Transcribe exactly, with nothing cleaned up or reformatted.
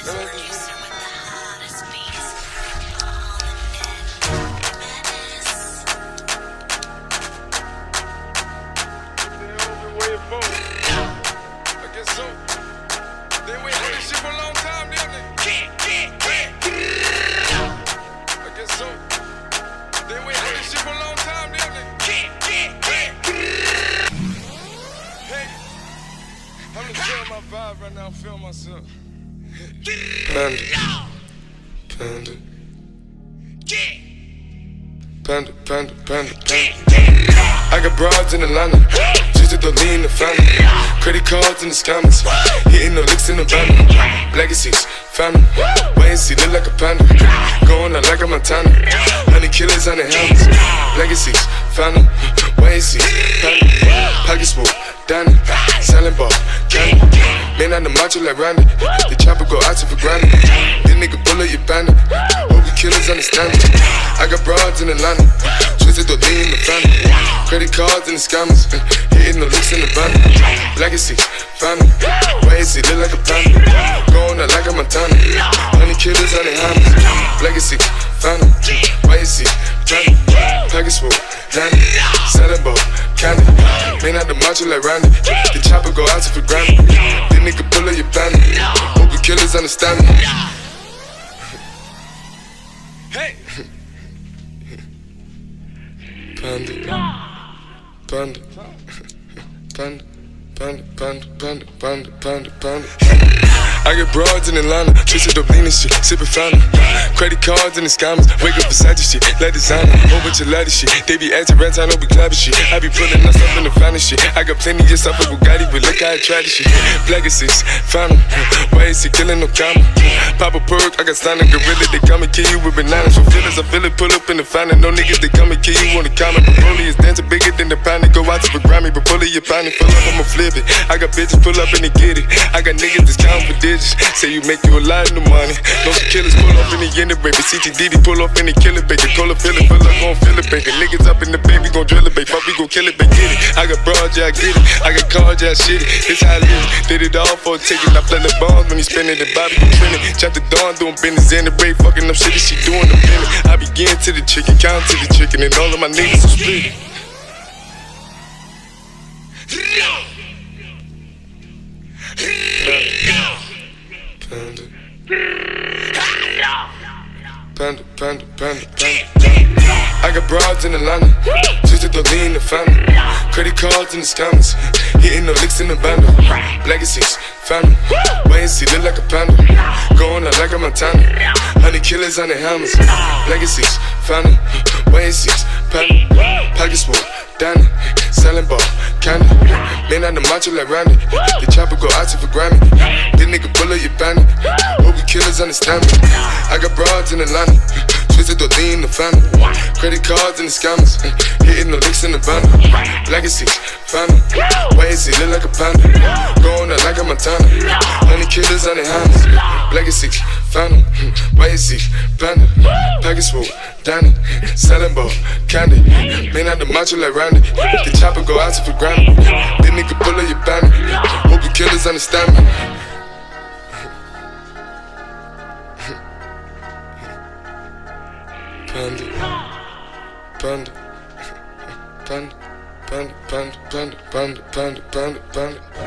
Producer with the hottest beats. All the madness. They waiting for it. I guess so. They waiting for this shit for a long time, didn't they? I guess so. They waiting for this shit for a long time, didn't they? Hey, I'm just feeling my vibe right now. I'm feeling myself. Panda. Panda. Panda, panda, panda, panda. I got broads in Atlanta, just to lean the family. Credit cards in the scammers, hitting the licks in the van. Legacies, family, wait and see, look like a panda. Going out like a Montana, honey killers on the helmets. Legacies, family, wait and see, family. Pockets full, Danny, selling ball, candy. Man on the macho like Randy, the chopper go out to for granted. This nigga bullet, you bandit. Hope you killers understand me. I got broads in Atlanta, twisted to lean the family. Credit cards and the scammers, hitting the licks in the van. Legacy, family, wait and see, look like a panda. Going out like a Montana, honey killers on their hammers. Legacy, family, wait and see, family. Package full, Danny, selling ball, candy. Man out the macho like Randy, the chopper go out to for granted. This nigga pull up your bandit, hope you killers understand me. Hey! Panda, panda, panda, panda, panda, panda, panda, panda, panda. I get broads in Atlanta, twisted up lean and shit, sippin' fountain. Credit cards and the scammers, wake up beside your shit, let designer, whole bunch of ladder shit. They be acting rats, I know we clapping shit. I be pulling us up in the finest shit. I got plenty of stuff with Bugatti, but look how I try this shit. Legacies, fountain, why is he killing no comma? Pop a perk, I got signed a gorilla, they come and kill you with bananas. For feelings, I feel it, pull up in the fountain. No niggas, they come and kill you on the comment. But Broly is dancing bigger than the pound. Go out to the Grammy, but pull it, your pound, pull up, I'ma flip it. I got bitches, pull up and they get it. I got niggas that's counting for digits. Say you make you a lot of money. No some killers pull off in the end of baby. C T D D pull off in the killer baby. Cola fill it, fill up, gon' fill it baby. Niggas up in the baby, gon' drill it baby. Fuck, we gon' kill it baby, get it. I got broads, yeah, I get it. I got cars, yeah, I shit it. This how I live it. Did it all for a ticket. I play the bombs when he spinning the Bobby, you trending. Chop the dawn, doing business in the break. Fucking up shit, she doing the minute. I begin to the chicken, count to the chicken, and all of my niggas are split. Panda. Panda, panda, panda, panda. I got broads in Atlanta, twisted to lean the family. Credit cards and the scammers, hitting the licks in the bundle. Legacies, family, wait and see, look like a panda. Going out like a Montana, honey killers on the hammers. Legacies, family, wait and see, panda. Pockets full, Danny, selling ball, candy. Man on the macho like Randy, the chopper go out to for Grammy. This nigga pull up your bandit, hope you killers understand me. I got broads in Atlanta, twisted to lean the family. Credit cards and the scammers, hitting the licks in the bundle. Legacy, family, wait and see, look like a panda. Going out like a Montana, honey killers on their hammers. Legacy, family, wait and see, panda. Package full, Danny, selling ball, candy. Man out the macho like Randy, the chopper go out to for granted. This nigga pull up your bandit, hope you killers understand me. Panda, panda, panda, panda, panda, panda, panda, panda, panda, panda.